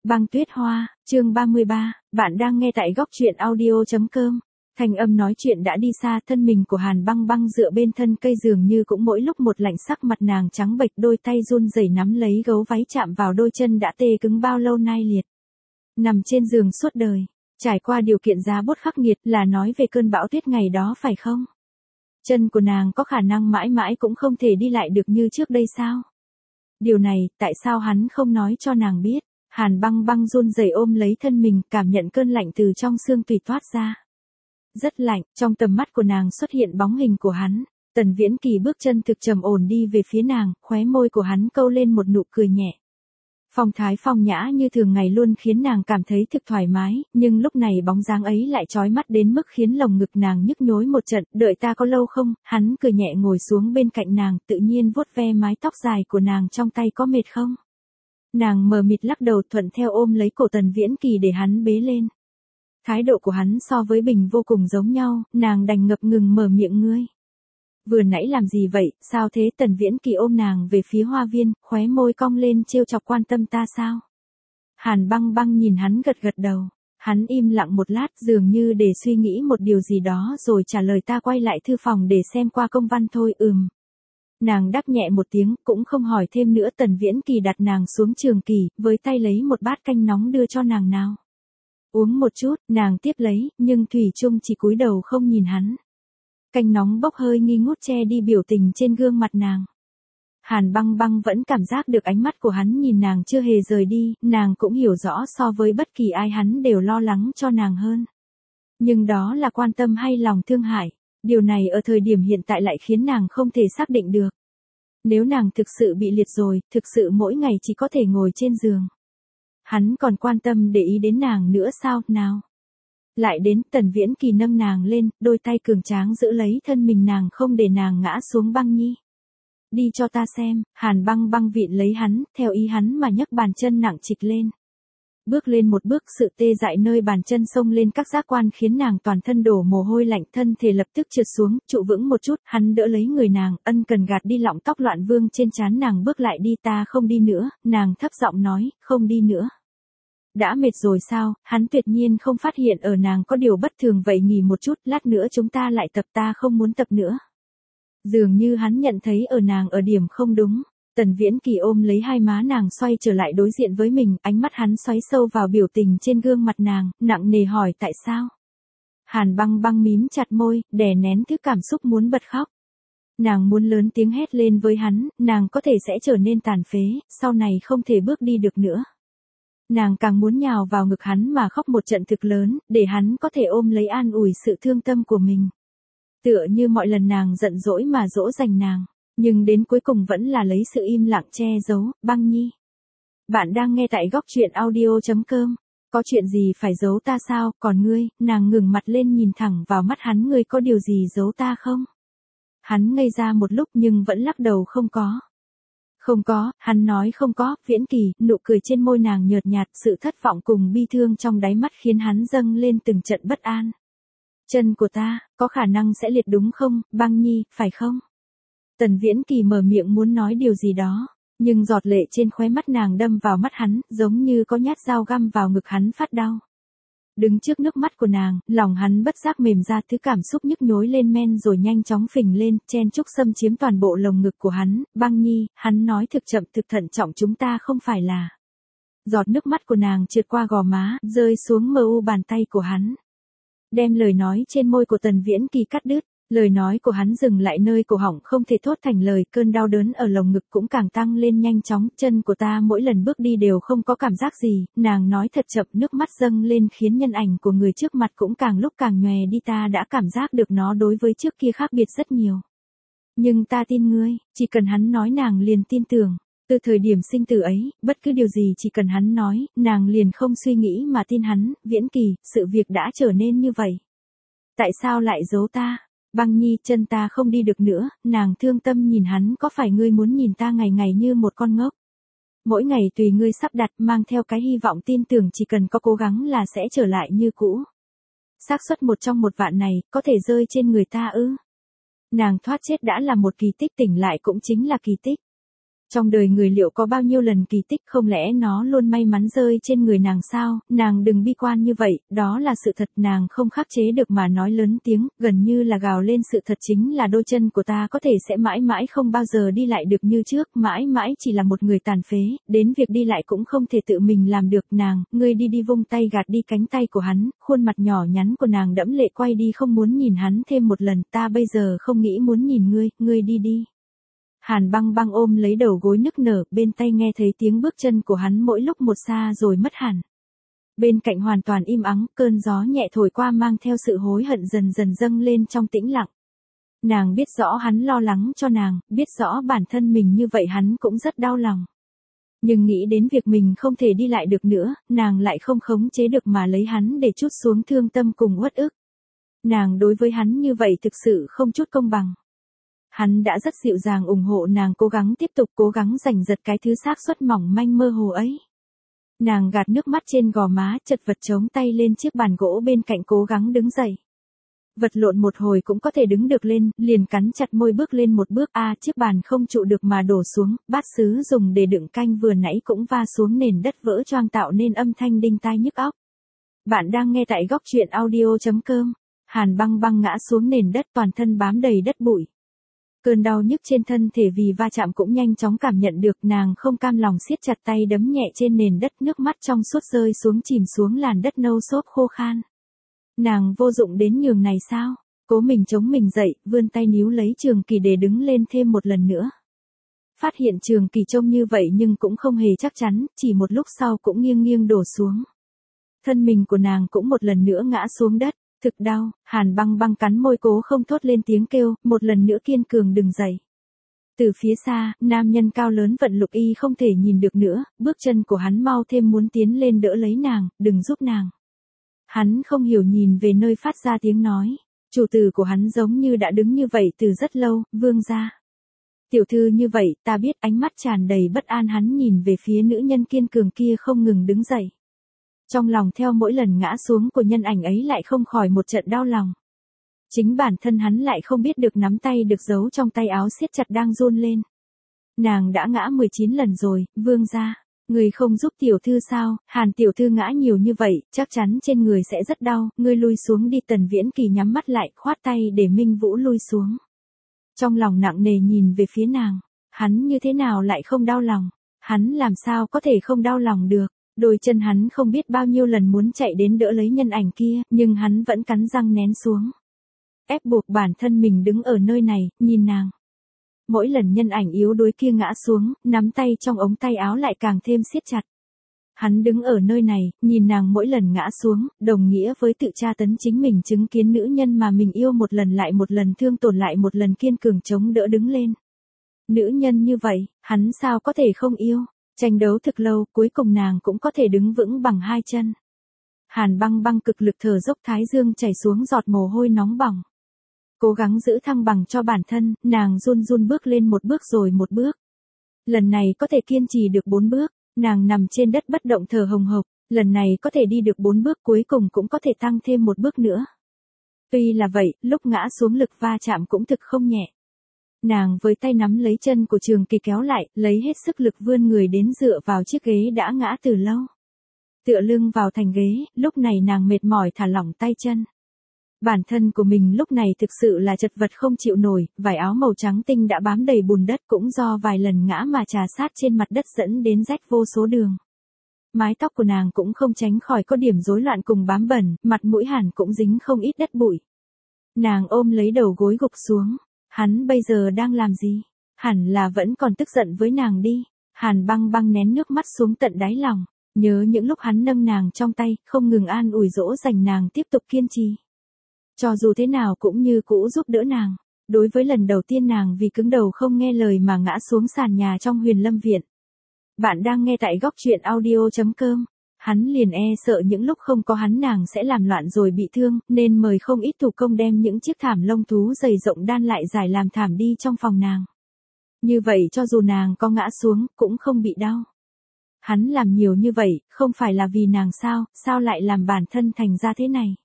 Băng tuyết hoa, chương 33, bạn đang nghe tại góc truyện audio.com. Thanh âm nói chuyện đã đi xa, thân mình của Hàn Băng Băng dựa bên thân cây dường như cũng mỗi lúc một lạnh, sắc mặt nàng trắng bệch, đôi tay run rẩy nắm lấy gấu váy chạm vào đôi chân đã tê cứng bao lâu nay liệt. Nằm trên giường suốt đời, trải qua điều kiện giá bút khắc nghiệt, là nói về cơn bão tuyết ngày đó phải không? Chân của nàng có khả năng mãi mãi cũng không thể đi lại được như trước đây sao? Điều này, tại sao hắn không nói cho nàng biết? Hàn Băng Băng run rẩy ôm lấy thân mình, cảm nhận cơn lạnh từ trong xương tủy toát ra. Rất lạnh, trong tầm mắt của nàng xuất hiện bóng hình của hắn. Tần Viễn Kỳ bước chân thực trầm ổn đi về phía nàng, khóe môi của hắn câu lên một nụ cười nhẹ. Phong thái phong nhã như thường ngày luôn khiến nàng cảm thấy thực thoải mái, nhưng lúc này bóng dáng ấy lại chói mắt đến mức khiến lồng ngực nàng nhức nhối một trận. Đợi ta có lâu không? Hắn cười nhẹ ngồi xuống bên cạnh nàng, tự nhiên vuốt ve mái tóc dài của nàng trong tay, có mệt không? Nàng mờ mịt lắc đầu, thuận theo ôm lấy cổ Tần Viễn Kỳ để hắn bế lên. Thái độ của hắn so với Bình vô cùng giống nhau, nàng đành ngập ngừng mở miệng, ngươi vừa nãy làm gì vậy, sao thế? Tần Viễn Kỳ ôm nàng về phía hoa viên, khóe môi cong lên trêu chọc, quan tâm ta sao? Hàn Băng Băng nhìn hắn gật gật đầu. Hắn im lặng một lát, dường như để suy nghĩ một điều gì đó rồi trả lời, ta quay lại thư phòng để xem qua công văn thôi. Nàng đáp nhẹ một tiếng, cũng không hỏi thêm nữa. Tần Viễn Kỳ đặt nàng xuống trường kỷ, với tay lấy một bát canh nóng đưa cho nàng, nào uống một chút. Nàng tiếp lấy, nhưng thủy chung chỉ cúi đầu không nhìn hắn. Canh nóng bốc hơi nghi ngút che đi biểu tình trên gương mặt nàng. Hàn Băng Băng vẫn cảm giác được ánh mắt của hắn nhìn nàng chưa hề rời đi, nàng cũng hiểu rõ so với bất kỳ ai hắn đều lo lắng cho nàng hơn. Nhưng đó là quan tâm hay lòng thương hại? Điều này ở thời điểm hiện tại lại khiến nàng không thể xác định được. Nếu nàng thực sự bị liệt rồi, thực sự mỗi ngày chỉ có thể ngồi trên giường, hắn còn quan tâm để ý đến nàng nữa sao? Nào lại đến. Tần Viễn Kỳ nâng nàng lên, đôi tay cường tráng giữ lấy thân mình nàng không để nàng ngã xuống. Băng nhi, đi cho ta xem. Hàn Băng Băng vịn lấy hắn, theo ý hắn mà nhấc bàn chân nặng trịch lên. Bước lên một bước, sự tê dại nơi bàn chân xông lên các giác quan khiến nàng toàn thân đổ mồ hôi lạnh, thân thể lập tức trượt xuống. Trụ vững một chút, hắn đỡ lấy người nàng, ân cần gạt đi lọng tóc loạn vương trên trán nàng. Bước lại đi. Ta không đi nữa. Nàng thấp giọng nói, không đi nữa. Đã mệt rồi sao? Hắn tuyệt nhiên không phát hiện ở nàng có điều bất thường. Vậy nghỉ một chút, lát nữa chúng ta lại tập. Ta không muốn tập nữa. Dường như hắn nhận thấy ở nàng ở điểm không đúng. Tần Viễn Kỳ ôm lấy hai má nàng xoay trở lại đối diện với mình, ánh mắt hắn xoáy sâu vào biểu tình trên gương mặt nàng, nặng nề hỏi tại sao? Hàn Băng Băng mím chặt môi, đè nén thứ cảm xúc muốn bật khóc. Nàng muốn lớn tiếng hét lên với hắn, nàng có thể sẽ trở nên tàn phế, sau này không thể bước đi được nữa. Nàng càng muốn nhào vào ngực hắn mà khóc một trận thực lớn, để hắn có thể ôm lấy an ủi sự thương tâm của mình. Tựa như mọi lần nàng giận dỗi mà dỗ dành nàng. Nhưng đến cuối cùng vẫn là lấy sự im lặng che giấu. Băng nhi, bạn đang nghe tại góc truyện audio.com. Có chuyện gì phải giấu ta sao? Còn ngươi? Nàng ngừng mặt lên nhìn thẳng vào mắt hắn, ngươi có điều gì giấu ta không? Hắn ngây ra một lúc nhưng vẫn lắc đầu, không có. Không có. Hắn nói không có. Viễn Kỳ, nụ cười trên môi nàng nhợt nhạt, sự thất vọng cùng bi thương trong đáy mắt khiến hắn dâng lên từng trận bất an. Chân của ta, có khả năng sẽ liệt đúng không? Băng nhi, phải không? Tần Viễn Kỳ mở miệng muốn nói điều gì đó, nhưng giọt lệ trên khóe mắt nàng đâm vào mắt hắn, giống như có nhát dao găm vào ngực hắn phát đau. Đứng trước nước mắt của nàng, lòng hắn bất giác mềm ra, thứ cảm xúc nhức nhối lên men rồi nhanh chóng phình lên, chen chúc xâm chiếm toàn bộ lồng ngực của hắn. Băng nhi, hắn nói thực chậm thực thận trọng, chúng ta không phải là. Giọt nước mắt của nàng trượt qua gò má, rơi xuống mờ u bàn tay của hắn. Đem lời nói trên môi của Tần Viễn Kỳ cắt đứt. Lời nói của hắn dừng lại nơi cổ họng, không thể thốt thành lời, cơn đau đớn ở lồng ngực cũng càng tăng lên nhanh chóng. Chân của ta mỗi lần bước đi đều không có cảm giác gì, nàng nói thật chậm, nước mắt dâng lên khiến nhân ảnh của người trước mặt cũng càng lúc càng nhòe đi. Ta đã cảm giác được nó đối với trước kia khác biệt rất nhiều. Nhưng ta tin ngươi, chỉ cần hắn nói nàng liền tin tưởng. Từ thời điểm sinh tử ấy, bất cứ điều gì chỉ cần hắn nói, nàng liền không suy nghĩ mà tin hắn. Viễn Kỳ, sự việc đã trở nên như vậy. Tại sao lại giấu ta? Băng nhi, chân ta không đi được nữa. Nàng thương tâm nhìn hắn, có phải ngươi muốn nhìn ta ngày ngày như một con ngốc? Mỗi ngày tùy ngươi sắp đặt, mang theo cái hy vọng tin tưởng chỉ cần có cố gắng là sẽ trở lại như cũ. Xác suất 1 trong 1 vạn này, có thể rơi trên người ta ư? Nàng thoát chết đã là một kỳ tích, tỉnh lại cũng chính là kỳ tích. Trong đời người liệu có bao nhiêu lần kỳ tích, không lẽ nó luôn may mắn rơi trên người nàng sao? Nàng đừng bi quan như vậy, đó là sự thật. Nàng không khắc chế được mà nói lớn tiếng, gần như là gào lên, sự thật chính là đôi chân của ta có thể sẽ mãi mãi không bao giờ đi lại được như trước, mãi mãi chỉ là một người tàn phế, đến việc đi lại cũng không thể tự mình làm được. Nàng, ngươi đi đi, vung tay gạt đi cánh tay của hắn, khuôn mặt nhỏ nhắn của nàng đẫm lệ quay đi không muốn nhìn hắn thêm một lần. Ta bây giờ không nghĩ muốn nhìn ngươi đi đi. Hàn Băng Băng ôm lấy đầu gối nức nở, bên tai nghe thấy tiếng bước chân của hắn mỗi lúc một xa rồi mất hẳn. Bên cạnh hoàn toàn im ắng, cơn gió nhẹ thổi qua mang theo sự hối hận dần dần dâng lên trong tĩnh lặng. Nàng biết rõ hắn lo lắng cho nàng, biết rõ bản thân mình như vậy hắn cũng rất đau lòng. Nhưng nghĩ đến việc mình không thể đi lại được nữa, nàng lại không khống chế được mà lấy hắn để trút xuống thương tâm cùng uất ức. Nàng đối với hắn như vậy thực sự không chút công bằng. Hắn đã rất dịu dàng ủng hộ nàng cố gắng tiếp tục, cố gắng giành giật cái thứ xác suất mỏng manh mơ hồ ấy. Nàng gạt nước mắt trên gò má, chật vật chống tay lên chiếc bàn gỗ bên cạnh cố gắng đứng dậy. Vật lộn một hồi cũng có thể đứng được lên, liền cắn chặt môi bước lên một bước. Chiếc bàn không trụ được mà đổ xuống, bát sứ dùng để đựng canh vừa nãy cũng va xuống nền đất vỡ choang tạo nên âm thanh đinh tai nhức óc. Bạn đang nghe tại góc truyện audio.com. Hàn Băng Băng ngã xuống nền đất, toàn thân bám đầy đất bụi. Cơn đau nhức trên thân thể vì va chạm cũng nhanh chóng cảm nhận được, nàng không cam lòng siết chặt tay đấm nhẹ trên nền đất, nước mắt trong suốt rơi xuống chìm xuống làn đất nâu xốp khô khan. Nàng vô dụng đến nhường này sao? Cố mình chống mình dậy, vươn tay níu lấy Trường Kỳ để đứng lên thêm một lần nữa. Phát hiện Trường Kỳ trông như vậy nhưng cũng không hề chắc chắn, chỉ một lúc sau cũng nghiêng nghiêng đổ xuống. Thân mình của nàng cũng một lần nữa ngã xuống đất. Thực đau, Hàn Băng Băng cắn môi cố không thốt lên tiếng kêu, một lần nữa kiên cường đừng dậy. Từ phía xa, nam nhân cao lớn Vận Lục Y không thể nhìn được nữa, bước chân của hắn mau thêm muốn tiến lên đỡ lấy nàng, đừng giúp nàng. Hắn không hiểu nhìn về nơi phát ra tiếng nói, chủ tử của hắn giống như đã đứng như vậy từ rất lâu, vương gia. Tiểu thư như vậy, ta biết. Ánh mắt tràn đầy bất an hắn nhìn về phía nữ nhân kiên cường kia không ngừng đứng dậy. Trong lòng theo mỗi lần ngã xuống của nhân ảnh ấy lại không khỏi một trận đau lòng. Chính bản thân hắn lại không biết được nắm tay được giấu trong tay áo siết chặt đang run lên. Nàng đã ngã 19 lần rồi, vương gia. Người không giúp tiểu thư sao? Hàn tiểu thư ngã nhiều như vậy, chắc chắn trên người sẽ rất đau. Ngươi lui xuống đi. Tần Viễn Kỳ nhắm mắt lại, khoát tay để Minh Vũ lui xuống. Trong lòng nặng nề nhìn về phía nàng. Hắn như thế nào lại không đau lòng? Hắn làm sao có thể không đau lòng được? Đôi chân hắn không biết bao nhiêu lần muốn chạy đến đỡ lấy nhân ảnh kia, nhưng hắn vẫn cắn răng nén xuống. Ép buộc bản thân mình đứng ở nơi này, nhìn nàng. Mỗi lần nhân ảnh yếu đuối kia ngã xuống, nắm tay trong ống tay áo lại càng thêm siết chặt. Hắn đứng ở nơi này, nhìn nàng mỗi lần ngã xuống, đồng nghĩa với tự tra tấn chính mình, chứng kiến nữ nhân mà mình yêu một lần lại một lần thương tổn lại một lần kiên cường chống đỡ đứng lên. Nữ nhân như vậy, hắn sao có thể không yêu? Tranh đấu thực lâu, cuối cùng nàng cũng có thể đứng vững bằng hai chân. Hàn Băng Băng cực lực thở dốc, thái dương chảy xuống giọt mồ hôi nóng bỏng. Cố gắng giữ thăng bằng cho bản thân, nàng run run bước lên một bước rồi một bước. Lần này có thể kiên trì được 4 bước, nàng nằm trên đất bất động thở hồng hộc, lần này có thể đi được 4 bước, cuối cùng cũng có thể tăng thêm một bước nữa. Tuy là vậy, lúc ngã xuống lực va chạm cũng thực không nhẹ. Nàng với tay nắm lấy chân của Trường Kỳ kéo lại, lấy hết sức lực vươn người đến dựa vào chiếc ghế đã ngã từ lâu. Tựa lưng vào thành ghế, lúc này nàng mệt mỏi thả lỏng tay chân. Bản thân của mình lúc này thực sự là chật vật không chịu nổi, vải áo màu trắng tinh đã bám đầy bùn đất, cũng do vài lần ngã mà trà sát trên mặt đất dẫn đến rách vô số đường. Mái tóc của nàng cũng không tránh khỏi có điểm rối loạn cùng bám bẩn, mặt mũi hẳn cũng dính không ít đất bụi. Nàng ôm lấy đầu gối gục xuống. Hắn bây giờ đang làm gì? Hẳn là vẫn còn tức giận với nàng đi. Hàn Băng Băng nén nước mắt xuống tận đáy lòng, nhớ những lúc hắn nâng nàng trong tay, không ngừng an ủi dỗ dành nàng tiếp tục kiên trì. Cho dù thế nào cũng như cũ giúp đỡ nàng. Đối với lần đầu tiên nàng vì cứng đầu không nghe lời mà ngã xuống sàn nhà trong Huyền Lâm Viện. Bạn đang nghe tại góc truyện audio.com. Hắn liền sợ những lúc không có hắn nàng sẽ làm loạn rồi bị thương, nên mời không ít thủ công đem những chiếc thảm lông thú dày rộng đan lại giải làm thảm đi trong phòng nàng. Như vậy cho dù nàng có ngã xuống, cũng không bị đau. Hắn làm nhiều như vậy, không phải là vì nàng sao, sao lại làm bản thân thành ra thế này?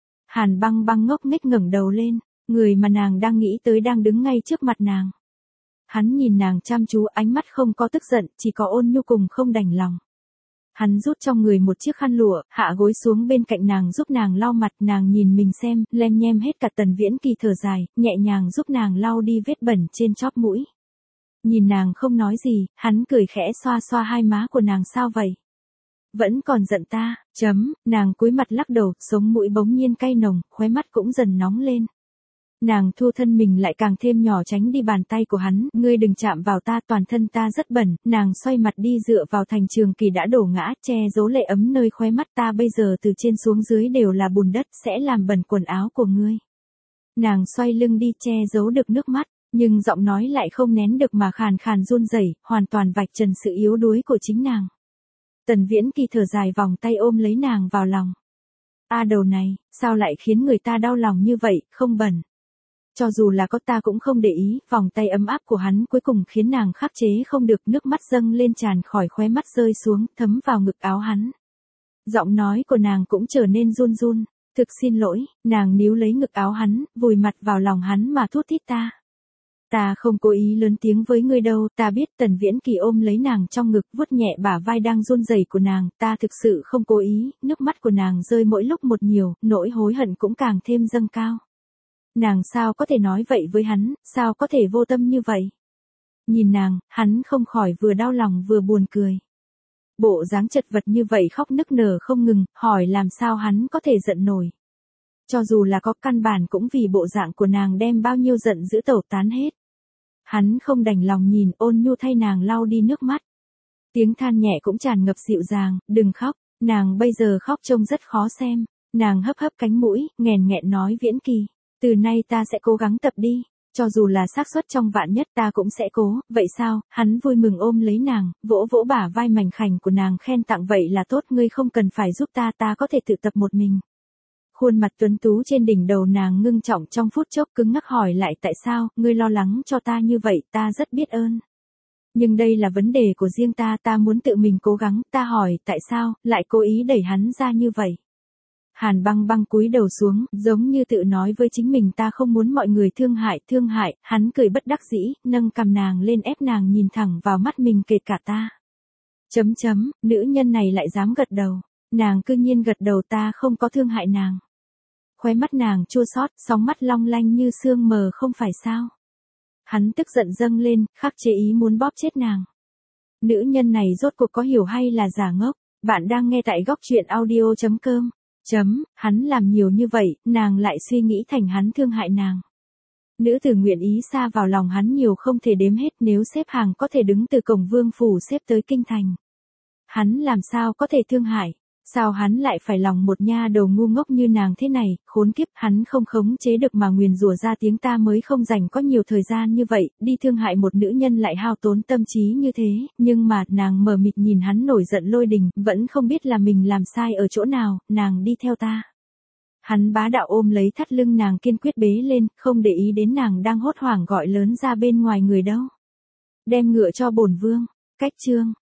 Hàn Băng Băng ngốc nghếch ngẩng đầu lên, người mà nàng đang nghĩ tới đang đứng ngay trước mặt nàng. Hắn nhìn nàng chăm chú, ánh mắt không có tức giận, chỉ có ôn nhu cùng không đành lòng. Hắn rút trong người một chiếc khăn lụa, hạ gối xuống bên cạnh nàng giúp nàng lau mặt, nàng nhìn mình xem, lem nhem hết cả. Tần Viễn Kỳ thở dài, nhẹ nhàng giúp nàng lau đi vết bẩn trên chóp mũi. Nhìn nàng không nói gì, hắn cười khẽ xoa xoa hai má của nàng. Sao vậy? Vẫn còn giận ta, nàng cúi mặt lắc đầu, sống mũi bỗng nhiên cay nồng, khóe mắt cũng dần nóng lên. Nàng thu thân mình lại càng thêm nhỏ tránh đi bàn tay của hắn, ngươi đừng chạm vào ta, toàn thân ta rất bẩn. Nàng xoay mặt đi dựa vào thành Trường Kỳ đã đổ ngã, che giấu lệ ấm nơi khóe mắt. Ta bây giờ từ trên xuống dưới đều là bùn đất, sẽ làm bẩn quần áo của ngươi. Nàng xoay lưng đi che giấu được nước mắt, nhưng giọng nói lại không nén được mà khàn khàn run rẩy, hoàn toàn vạch trần sự yếu đuối của chính nàng. Tần Viễn Kỳ thở dài vòng tay ôm lấy nàng vào lòng. Đầu này, sao lại khiến người ta đau lòng như vậy, không bẩn. Cho dù là có ta cũng không để ý, vòng tay ấm áp của hắn cuối cùng khiến nàng khắc chế không được, nước mắt dâng lên tràn khỏi khóe mắt rơi xuống, thấm vào ngực áo hắn. Giọng nói của nàng cũng trở nên run run, thực xin lỗi, nàng níu lấy ngực áo hắn, vùi mặt vào lòng hắn mà thút thít ta không cố ý lớn tiếng với ngươi đâu, ta biết. Tần Viễn Kỳ ôm lấy nàng trong ngực, vuốt nhẹ bả vai đang run rẩy của nàng, ta thực sự không cố ý. Nước mắt của nàng rơi mỗi lúc một nhiều, nỗi hối hận cũng càng thêm dâng cao. Nàng sao có thể nói vậy với hắn, sao có thể vô tâm như vậy? Nhìn nàng, hắn không khỏi vừa đau lòng vừa buồn cười. Bộ dáng chật vật như vậy khóc nức nở không ngừng, hỏi làm sao hắn có thể giận nổi. Cho dù là có, căn bản cũng vì bộ dạng của nàng đem bao nhiêu giận dữ tẩu tán hết. Hắn không đành lòng nhìn, ôn nhu thay nàng lau đi nước mắt. Tiếng than nhẹ cũng tràn ngập dịu dàng, đừng khóc, nàng bây giờ khóc trông rất khó xem. Nàng hấp hấp cánh mũi, nghẹn nghẹn nói Viễn Kỳ, từ nay ta sẽ cố gắng tập đi, cho dù là xác suất trong vạn nhất ta cũng sẽ cố. Vậy sao? Hắn vui mừng ôm lấy nàng, vỗ vỗ bả vai mảnh khảnh của nàng, khen tặng vậy là tốt, ngươi không cần phải giúp ta có thể tự tập một mình. Khuôn mặt tuấn tú trên đỉnh đầu nàng ngưng trọng trong phút chốc, cứng ngắc hỏi lại, tại sao, ngươi lo lắng cho ta như vậy, ta rất biết ơn. Nhưng đây là vấn đề của riêng ta muốn tự mình cố gắng. Ta hỏi, tại sao, lại cố ý đẩy hắn ra như vậy? Hàn Băng Băng cúi đầu xuống, giống như tự nói với chính mình, ta không muốn mọi người thương hại. Hắn cười bất đắc dĩ, nâng cằm nàng lên ép nàng nhìn thẳng vào mắt mình, kể cả ta. Nữ nhân này lại dám gật đầu. Nàng cư nhiên gật đầu, ta không có thương hại nàng. Khóe mắt nàng chua xót, sóng mắt long lanh như sương mờ, không phải sao? Hắn tức giận dâng lên, khắc chế ý muốn bóp chết nàng. Nữ nhân này rốt cuộc có hiểu hay là giả ngốc? Bạn đang nghe tại góc truyện audio.com. Hắn làm nhiều như vậy, nàng lại suy nghĩ thành hắn thương hại nàng. Nữ tử nguyện ý xa vào lòng hắn nhiều không thể đếm hết, nếu xếp hàng có thể đứng từ cổng vương phủ xếp tới kinh thành. Hắn làm sao có thể thương hại? Sao hắn lại phải lòng một nha đầu ngu ngốc như nàng thế này, khốn kiếp. Hắn không khống chế được mà nguyền rủa ra tiếng, ta mới không dành có nhiều thời gian như vậy, đi thương hại một nữ nhân lại hao tốn tâm trí như thế. Nhưng mà, nàng mờ mịt nhìn hắn nổi giận lôi đình, vẫn không biết là mình làm sai ở chỗ nào. Nàng đi theo ta. Hắn bá đạo ôm lấy thắt lưng nàng, kiên quyết bế lên, không để ý đến nàng đang hốt hoảng gọi lớn ra bên ngoài người đâu. Đem ngựa cho bổn vương. Cách chương